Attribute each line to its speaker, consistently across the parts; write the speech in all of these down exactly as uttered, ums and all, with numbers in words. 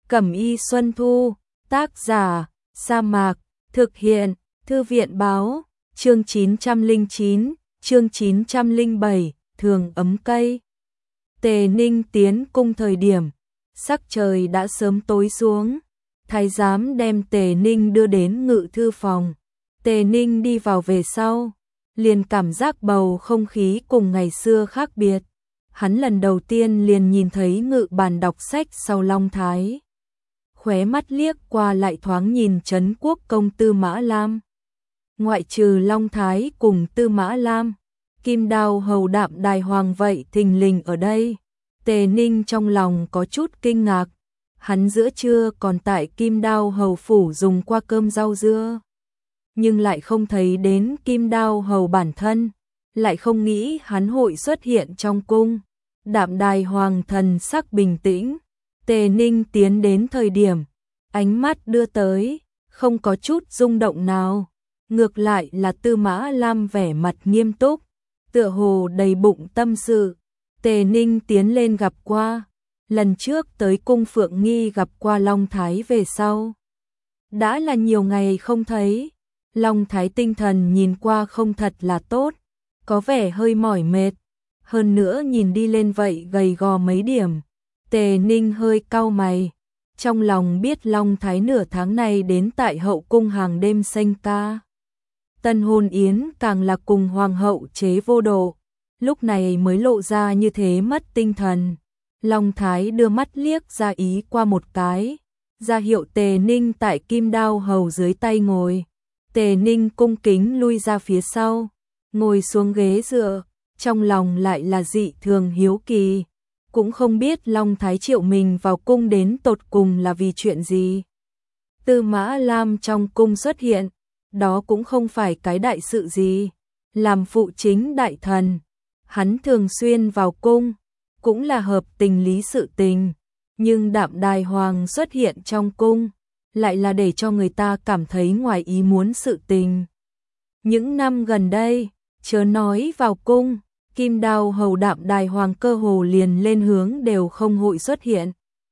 Speaker 1: Cẩm y Xuân Thu, tác giả, Sa Mạc, thực hiện, Thư viện báo, chương chín trăm lẻ chín, chương chín trăm lẻ bảy, thường ấm cây. Tề Ninh tiến cung thời điểm, sắc trời đã sớm tối xuống, thái giám đem Tề Ninh đưa đến ngự thư phòng. Tề Ninh đi vào về sau, liền cảm giác bầu không khí cùng ngày xưa khác biệt. Hắn lần đầu tiên liền nhìn thấy ngự bàn đọc sách sau Long Thái. Khóe mắt liếc qua lại thoáng nhìn Trấn Quốc công Tư Mã Lam. Ngoại trừ Long Thái cùng Tư Mã Lam, Kim Đao hầu Đạm Đài Hoàng vậy thình lình ở đây. Tề Ninh trong lòng có chút kinh ngạc, hắn giữa trưa còn tại Kim Đao hầu phủ dùng qua cơm rau dưa, nhưng lại không thấy đến Kim Đao hầu bản thân, lại không nghĩ hắn hội xuất hiện trong cung. Đạm Đài Hoàng thần sắc bình tĩnh, Tề Ninh tiến đến thời điểm, ánh mắt đưa tới, không có chút rung động nào, ngược lại là Tư Mã Lam vẻ mặt nghiêm túc, tựa hồ đầy bụng tâm sự. Tề Ninh tiến lên gặp qua, lần trước tới cung Phượng Nghi gặp qua Long Thái về sau. Đã là nhiều ngày không thấy, Long Thái tinh thần nhìn qua không thật là tốt, có vẻ hơi mỏi mệt, hơn nữa nhìn đi lên vậy gầy gò mấy điểm. Tề Ninh hơi cau mày, trong lòng biết Long Thái nửa tháng này đến tại hậu cung hàng đêm sanh ca. Tân hôn yến càng là cùng hoàng hậu chế vô độ, lúc này mới lộ ra như thế mất tinh thần. Long Thái đưa mắt liếc ra ý qua một cái, ra hiệu Tề Ninh tại Kim Đao hầu dưới tay ngồi. Tề Ninh cung kính lui ra phía sau, ngồi xuống ghế dựa, trong lòng lại là dị thường hiếu kỳ, cũng không biết Long Thái triệu mình vào cung đến tột cùng là vì chuyện gì. Tư Mã Lam trong cung xuất hiện, đó cũng không phải cái đại sự gì, làm phụ chính đại thần, hắn thường xuyên vào cung, cũng là hợp tình lý sự tình, nhưng Đạm Đài Hoàng xuất hiện trong cung, lại là để cho người ta cảm thấy ngoài ý muốn sự tình. Những năm gần đây, chớ nói vào cung, Kim Đao hầu Đạm Đài Hoàng cơ hồ liền lên hướng đều không hội xuất hiện.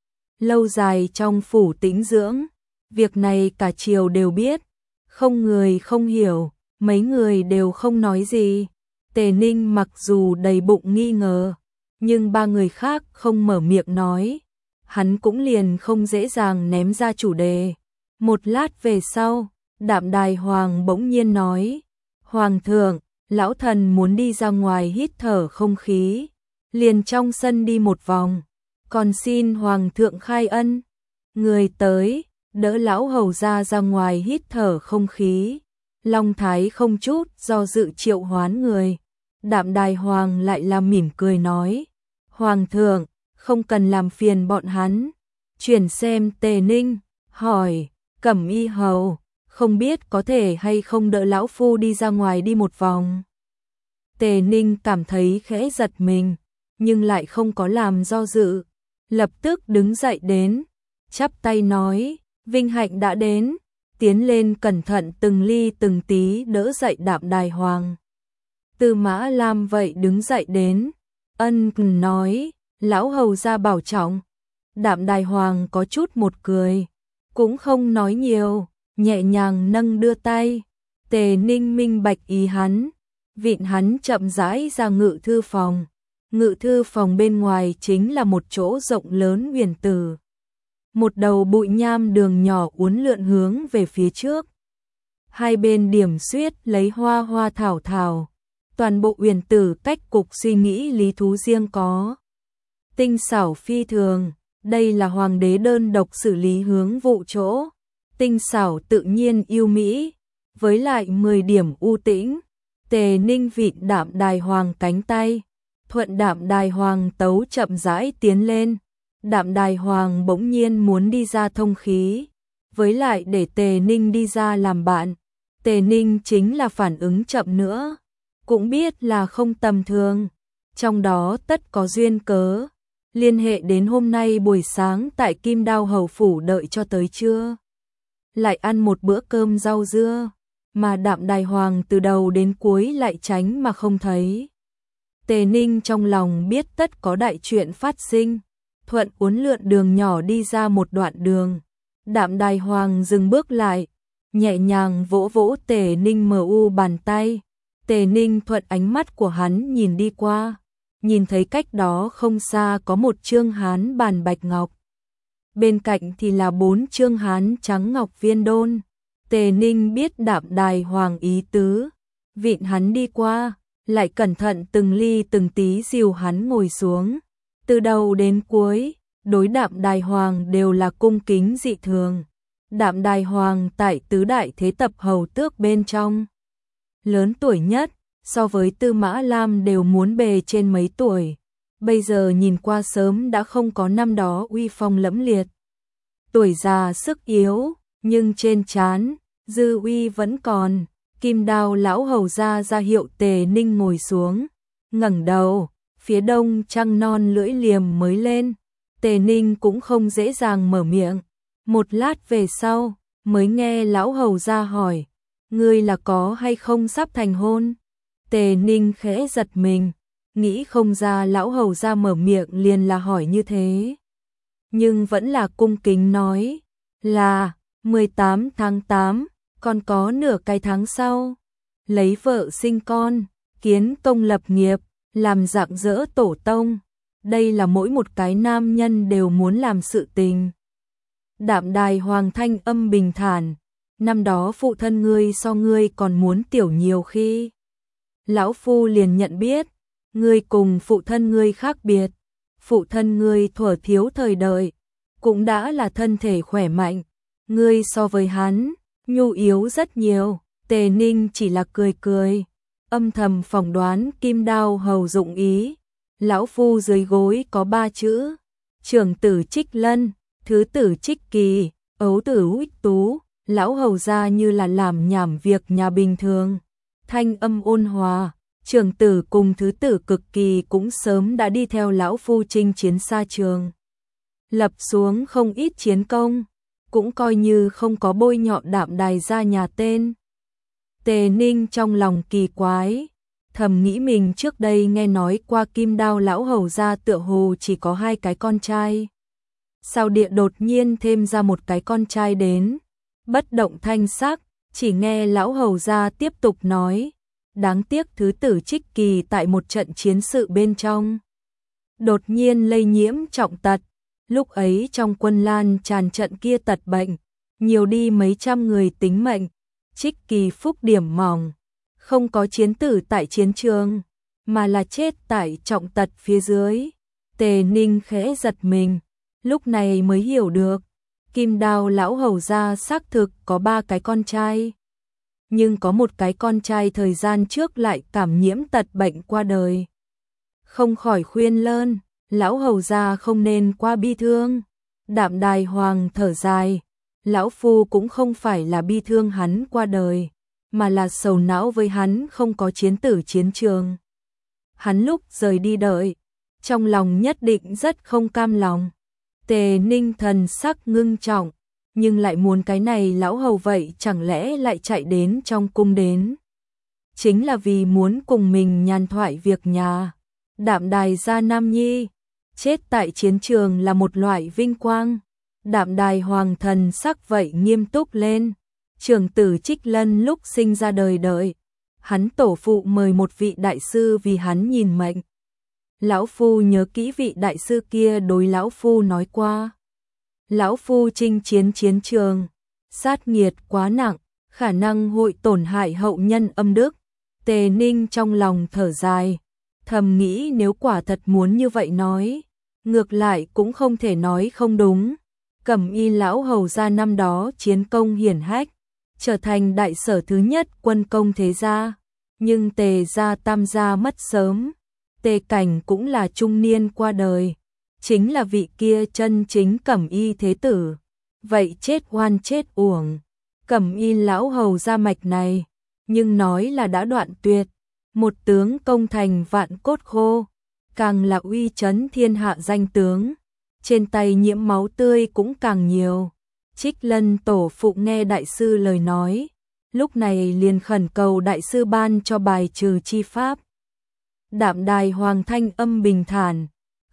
Speaker 1: Lâu dài trong phủ tĩnh dưỡng, việc này cả triều đều biết, không người không hiểu, mấy người đều không nói gì. Tề Ninh mặc dù đầy bụng nghi ngờ, nhưng ba người khác không mở miệng nói, hắn cũng liền không dễ dàng ném ra chủ đề. Một lát về sau, Đạm Đài Hoàng bỗng nhiên nói, Hoàng thượng, lão thần muốn đi ra ngoài hít thở không khí, liền trong sân đi một vòng, còn xin Hoàng thượng khai ân. Người tới, đỡ lão hầu ra ra ngoài hít thở không khí. Long Thái không chút do dự triệu hoán người. Đạm Đài Hoàng lại là mỉm cười nói, Hoàng thượng, không cần làm phiền bọn hắn. Chuyển xem Tề Ninh, hỏi, Cẩm y hầu, không biết có thể hay không đỡ lão phu đi ra ngoài đi một vòng. Tề Ninh cảm thấy khẽ giật mình, nhưng lại không có làm do dự, lập tức đứng dậy đến, chắp tay nói, vinh hạnh đã đến, tiến lên cẩn thận từng ly từng tí đỡ dậy Đạm Đài Hoàng. Tư Mã Lam vậy đứng dậy đến, ân cần nói, lão hầu ra bảo trọng. Đạm Đài Hoàng có chút một cười, cũng không nói nhiều, nhẹ nhàng nâng đưa tay. Tề Ninh minh bạch ý hắn, vịn hắn chậm rãi ra ngự thư phòng. Ngự thư phòng bên ngoài chính là một chỗ rộng lớn huyền tử. Một đầu bụi nham đường nhỏ uốn lượn hướng về phía trước. Hai bên điểm xuyết lấy hoa hoa thảo thảo. Toàn bộ huyền tử cách cục suy nghĩ lý thú riêng có. Tinh xảo phi thường, đây là hoàng đế đơn độc xử lý hướng vụ chỗ. Tinh xảo tự nhiên yêu mỹ, với lại mười điểm u tĩnh. Tề Ninh vịn Đạm Đài Hoàng cánh tay, thuận Đạm Đài Hoàng tấu chậm rãi tiến lên. Đạm Đài Hoàng bỗng nhiên muốn đi ra thông khí, với lại để Tề Ninh đi ra làm bạn. Tề Ninh chính là phản ứng chậm nữa, cũng biết là không tầm thường, trong đó tất có duyên cớ, liên hệ đến hôm nay buổi sáng tại Kim Đao hầu phủ đợi cho tới trưa. Lại ăn một bữa cơm rau dưa, mà Đạm Đài Hoàng từ đầu đến cuối lại tránh mà không thấy. Tề Ninh trong lòng biết tất có đại chuyện phát sinh, thuận uốn lượn đường nhỏ đi ra một đoạn đường. Đạm Đài Hoàng dừng bước lại, nhẹ nhàng vỗ vỗ Tề Ninh mờ u bàn tay. Tề Ninh thuận ánh mắt của hắn nhìn đi qua, nhìn thấy cách đó không xa có một trương hán bàn bạch ngọc. Bên cạnh thì là bốn trương hán trắng ngọc viên đôn. Tề Ninh biết Đạm Đài Hoàng ý tứ, vịn hắn đi qua, lại cẩn thận từng ly từng tí dìu hắn ngồi xuống. Từ đầu đến cuối, đối Đạm Đài Hoàng đều là cung kính dị thường. Đạm Đài Hoàng tại tứ đại thế tập hầu tước bên trong, lớn tuổi nhất, so với Tư Mã Lam đều muốn bề trên mấy tuổi. Bây giờ nhìn qua sớm đã không có năm đó uy phong lẫm liệt. Tuổi già sức yếu, nhưng trên trán dư uy vẫn còn. Kim Đao lão hầu ra ra hiệu Tề Ninh ngồi xuống, ngẩng đầu, phía đông trăng non lưỡi liềm mới lên. Tề Ninh cũng không dễ dàng mở miệng. Một lát về sau, mới nghe lão hầu ra hỏi, ngươi là có hay không sắp thành hôn? Tề Ninh khẽ giật mình, nghĩ không ra lão hầu ra mở miệng liền là hỏi như thế. Nhưng vẫn là cung kính nói, là mười tám tháng tám, còn có nửa cái tháng sau, lấy vợ sinh con, kiến công lập nghiệp, làm rạng rỡ tổ tông. Đây là mỗi một cái nam nhân đều muốn làm sự tình. Đạm Đài Hoàng thanh âm bình thản, năm đó phụ thân ngươi so ngươi còn muốn tiểu nhiều khi. Lão phu liền nhận biết, ngươi cùng phụ thân ngươi khác biệt. Phụ thân ngươi thuở thiếu thời đời, cũng đã là thân thể khỏe mạnh. Ngươi so với hắn, nhu yếu rất nhiều. Tề Ninh chỉ là cười cười, âm thầm phỏng đoán Kim Đao hầu dụng ý. Lão phu dưới gối có ba chữ, trưởng tử Trích Lân, thứ tử Trích Kỳ, ấu tử Uýt Tú. Lão hầu ra như là làm nhảm việc nhà bình thường, thanh âm ôn hòa. Trưởng tử cùng thứ tử Cực Kỳ cũng sớm đã đi theo lão phu chinh chiến xa trường, lập xuống không ít chiến công, cũng coi như không có bôi nhọ Đạm Đài gia nhà tên. Tề Ninh trong lòng kỳ quái, thầm nghĩ mình trước đây nghe nói qua Kim Đao lão hầu gia tựa hồ chỉ có hai cái con trai. Sao địa đột nhiên thêm ra một cái con trai đến? Bất động thanh sắc, chỉ nghe lão hầu gia tiếp tục nói, đáng tiếc thứ tử Trích Kỳ tại một trận chiến sự bên trong đột nhiên lây nhiễm trọng tật. Lúc ấy trong quân lan tràn trận kia tật bệnh, nhiều đi mấy trăm người tính mệnh. Trích Kỳ phúc điểm mỏng, không có chiến tử tại chiến trường, mà là chết tại trọng tật phía dưới. Tề Ninh khẽ giật mình, lúc này mới hiểu được, Kim Đao lão hầu gia xác thực có ba cái con trai. Nhưng có một cái con trai thời gian trước lại cảm nhiễm tật bệnh qua đời. Không khỏi khuyên lơn, lão hầu gia không nên quá bi thương. Đạm Đài Hoàng thở dài, lão phu cũng không phải là bi thương hắn qua đời, mà là sầu não với hắn không có chiến tử chiến trường. Hắn lúc rời đi đợi, trong lòng nhất định rất không cam lòng. Tề Ninh thần sắc ngưng trọng, nhưng lại muốn cái này lão hầu vậy chẳng lẽ lại chạy đến trong cung đến. Chính là vì muốn cùng mình nhàn thoại việc nhà. Đạm Đài gia nam nhi, chết tại chiến trường là một loại vinh quang. Đạm Đài Hoàng thần sắc vậy nghiêm túc lên. Trưởng tử Trích Lân lúc sinh ra đời đợi, hắn tổ phụ mời một vị đại sư vì hắn nhìn mệnh. Lão phu nhớ kỹ vị đại sư kia đối lão phu nói qua, lão phu chinh chiến chiến trường, sát nghiệt quá nặng, khả năng hội tổn hại hậu nhân âm đức. Tề Ninh trong lòng thở dài, thầm nghĩ nếu quả thật muốn như vậy nói, ngược lại cũng không thể nói không đúng. Cẩm Y lão hầu gia năm đó chiến công hiển hách, trở thành đại sở thứ nhất quân công thế gia, nhưng Tề gia tam gia mất sớm. Tề Cảnh cũng là trung niên qua đời, chính là vị kia chân chính Cẩm Y thế tử, vậy chết oan chết uổng. Cẩm Y lão hầu gia mạch này, nhưng nói là đã đoạn tuyệt, một tướng công thành vạn cốt khô, càng là uy chấn thiên hạ danh tướng, trên tay nhiễm máu tươi cũng càng nhiều. Trích Lân tổ phụ nghe đại sư lời nói, lúc này liền khẩn cầu đại sư ban cho bài trừ chi pháp. Đạm Đài Hoàng thanh âm bình thản,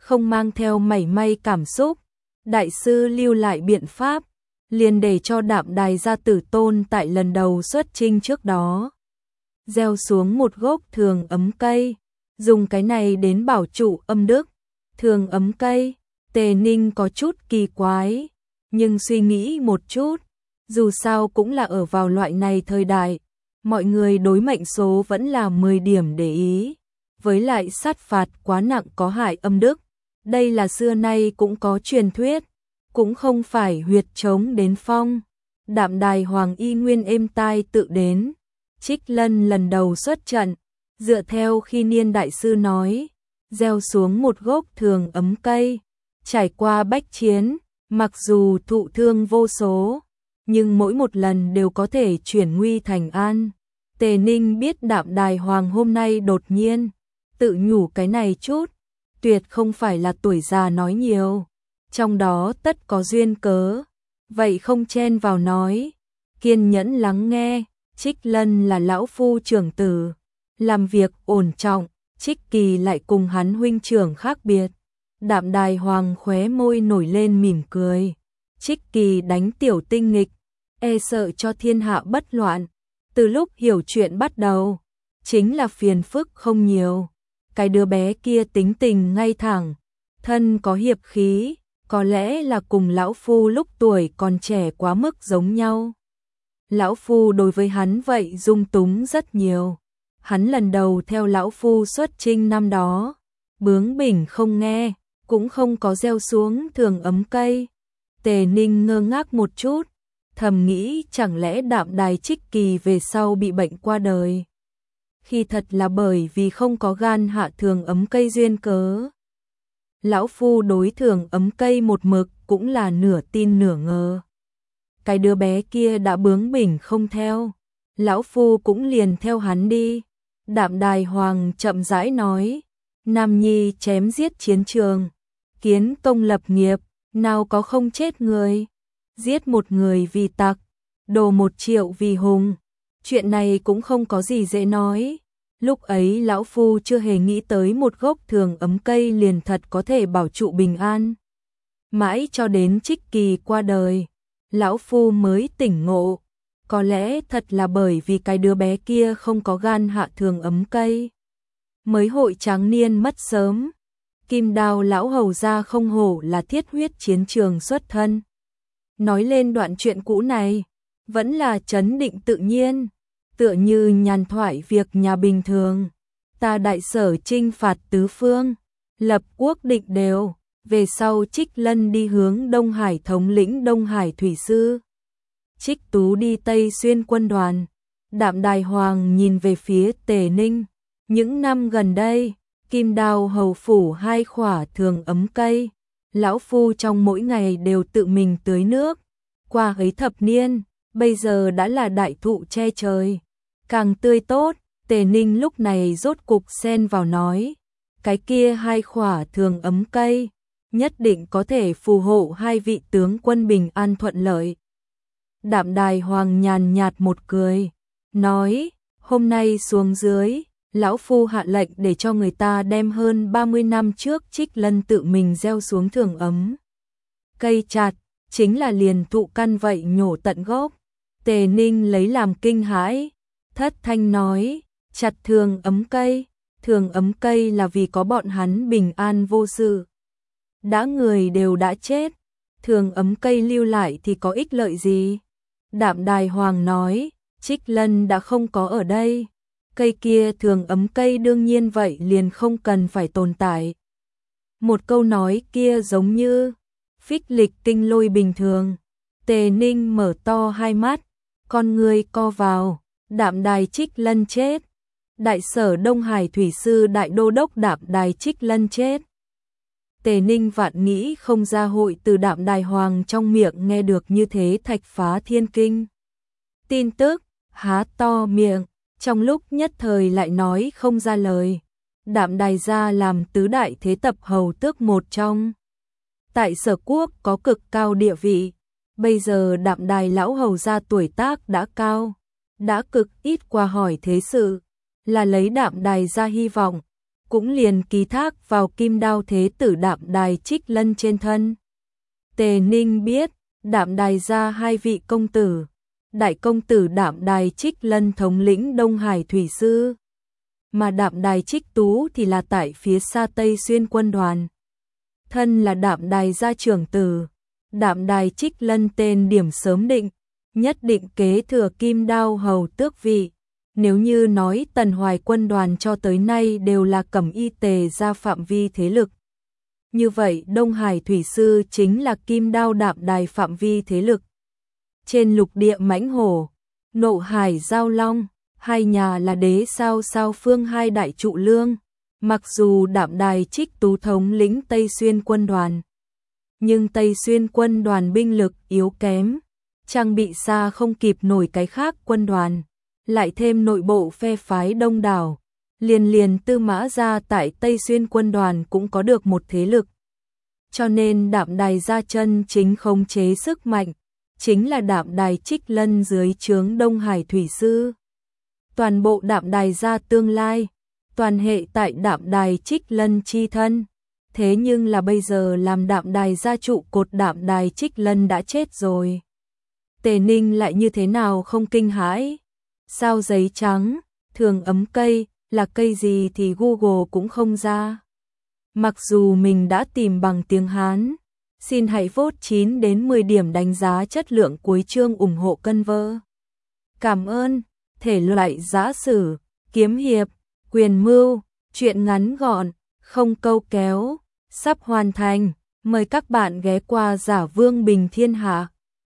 Speaker 1: không mang theo mảy may cảm xúc. Đại sư lưu lại biện pháp, liền để cho Đạm Đài gia tử tôn tại lần đầu xuất chinh trước đó gieo xuống một gốc thường ấm cây, dùng cái này đến bảo trụ âm đức. Thường ấm cây, Tề Ninh có chút kỳ quái, nhưng suy nghĩ một chút, dù sao cũng là ở vào loại này thời đại, mọi người đối mệnh số vẫn là mười điểm để ý, với lại sát phạt quá nặng có hại âm đức. Đây là xưa nay cũng có truyền thuyết, cũng không phải huyệt trống đến phong. Đạm Đài Hoàng y nguyên êm tai tự đến. Trích Lân lần đầu xuất trận, dựa theo khi Niên đại sư nói, gieo xuống một gốc thường ấm cây, trải qua bách chiến, mặc dù thụ thương vô số, nhưng mỗi một lần đều có thể chuyển nguy thành an. Tề Ninh biết Đạm Đài Hoàng hôm nay đột nhiên tự nhủ cái này chút, tuyệt không phải là tuổi già nói nhiều, trong đó tất có duyên cớ, vậy không chen vào nói, kiên nhẫn lắng nghe. Trích Lân là lão phu trưởng tử, làm việc ổn trọng, Trích Kỳ lại cùng hắn huynh trưởng khác biệt. Đạm Đài Hoàng khóe môi nổi lên mỉm cười. Trích Kỳ đánh tiểu tinh nghịch, e sợ cho thiên hạ bất loạn. Từ lúc hiểu chuyện bắt đầu, chính là phiền phức không nhiều. Cái đứa bé kia tính tình ngay thẳng, thân có hiệp khí, có lẽ là cùng lão phu lúc tuổi còn trẻ quá mức giống nhau. Lão phu đối với hắn vậy dung túng rất nhiều. Hắn lần đầu theo lão phu xuất chinh năm đó, bướng bỉnh không nghe, cũng không có gieo xuống thường ấm cây. Tề Ninh ngơ ngác một chút, thầm nghĩ chẳng lẽ Đạm Đài Trích Kỳ về sau bị bệnh qua đời. Khi thật là bởi vì không có gan hạ thường ấm cây duyên cớ. Lão phu đối thường ấm cây một mực cũng là nửa tin nửa ngờ. Cái đứa bé kia đã bướng bỉnh không theo, lão phu cũng liền theo hắn đi. Đạm Đài Hoàng chậm rãi nói, nam nhi chém giết chiến trường, kiến công lập nghiệp, nào có không chết người. Giết một người vì tặc, đồ một triệu vì hùng, chuyện này cũng không có gì dễ nói. Lúc ấy lão phu chưa hề nghĩ tới một gốc thường ấm cây liền thật có thể bảo trụ bình an. Mãi cho đến Trích Kỳ qua đời, lão phu mới tỉnh ngộ, có lẽ thật là bởi vì cái đứa bé kia không có gan hạ thường ấm cây, mới hội tráng niên mất sớm. Kim Đao lão hầu gia không hổ là thiết huyết chiến trường xuất thân. Nói lên đoạn chuyện cũ này, vẫn là trấn định tự nhiên, tựa như nhàn thoại việc nhà bình thường. Ta đại sở chinh phạt tứ phương, lập quốc định đều. Về sau Trích Lân đi hướng Đông Hải thống lĩnh Đông Hải thủy sư, Trích Tú đi Tây Xuyên quân đoàn. Đạm Đài Hoàng nhìn về phía Tề Ninh. Những năm gần đây, Kim Đao hầu phủ hai khỏa thường ấm cây, lão phu trong mỗi ngày đều tự mình tưới nước. Qua ấy thập niên, bây giờ đã là đại thụ che trời, càng tươi tốt. Tề Ninh lúc này rốt cục xen vào nói, cái kia hai khỏa thường ấm cây nhất định có thể phù hộ hai vị tướng quân bình an thuận lợi. Đạm Đài Hoàng nhàn nhạt một cười, nói, hôm nay xuống dưới, lão phu hạ lệnh để cho người ta đem hơn ba mươi năm trước Trích Lân tự mình gieo xuống thường ấm cây chặt, chính là liền thụ căn vậy nhổ tận gốc. Tề Ninh lấy làm kinh hãi, thất thanh nói, chặt thường ấm cây, thường ấm cây là vì có bọn hắn bình an vô sự. Đã người đều đã chết, thường ấm cây lưu lại thì có ích lợi gì? Đạm Đài Hoàng nói, Trích Lân đã không có ở đây, cây kia thường ấm cây đương nhiên vậy liền không cần phải tồn tại. Một câu nói kia giống như phích lịch kinh lôi bình thường. Tề Ninh mở to hai mắt, con người co vào. Đạm Đài Trích Lân chết, đại sở Đông Hải thủy sư đại đô đốc Đạm Đài Trích Lân chết. Tề Ninh vạn nghĩ không ra hội từ Đạm Đài Hoàng trong miệng nghe được như thế thạch phá thiên kinh tin tức, há to miệng, trong lúc nhất thời lại nói không ra lời. Đạm Đài gia làm tứ đại thế tập hầu tước một trong, tại sở quốc có cực cao địa vị. Bây giờ Đạm Đài lão hầu gia tuổi tác đã cao, đã cực ít qua hỏi thế sự, là lấy Đạm Đài gia hy vọng, cũng liền ký thác vào Kim Đao Thế Tử Đạm Đài Trích Lân trên thân. Tề Ninh biết, Đạm Đài gia hai vị công tử, đại công tử Đạm Đài Trích Lân thống lĩnh Đông Hải Thủy Sư, mà Đạm Đài Trích Tú thì là tại phía xa Tây Xuyên quân đoàn. Thân là Đạm Đài gia trưởng tử, Đạm Đài Trích Lân tên điểm sớm định, nhất định kế thừa Kim Đao hầu tước vị. Nếu như nói Tần Hoài quân đoàn cho tới nay đều là Cẩm Y Tề gia phạm vi thế lực, như vậy Đông Hải Thủy Sư chính là Kim Đao Đạm Đài phạm vi thế lực. Trên lục địa Mãnh Hổ, Nộ Hải Giao Long, hai nhà là đế sao sao phương hai đại trụ lương. Mặc dù Đạm Đài Trích Tú thống lĩnh Tây Xuyên quân đoàn, nhưng Tây Xuyên quân đoàn binh lực yếu kém, trang bị xa không kịp nổi cái khác quân đoàn, lại thêm nội bộ phe phái đông đảo, liền liền Tư Mã gia tại Tây Xuyên quân đoàn cũng có được một thế lực. Cho nên Đạm Đài gia chân chính khống chế sức mạnh, chính là Đạm Đài Trích Lân dưới trướng Đông Hải Thủy Sư. Toàn bộ Đạm Đài gia tương lai, toàn hệ tại Đạm Đài Trích Lân chi thân. Thế nhưng là bây giờ làm Đạm Đài gia trụ cột Đạm Đài Trích Lân đã chết rồi. Tề Ninh lại như thế nào không kinh hãi? Sao giấy trắng, thường ấm cây, là cây gì thì Google cũng không ra. Mặc dù mình đã tìm bằng tiếng Hán, xin hãy vote chín đến mười điểm đánh giá chất lượng cuối chương ủng hộ cân vơ. Cảm ơn. Thể loại giã sử, kiếm hiệp, quyền mưu, truyện ngắn gọn, không câu kéo, sắp hoàn thành. Mời các bạn ghé qua Giả Vương Bình Thiên Hạ.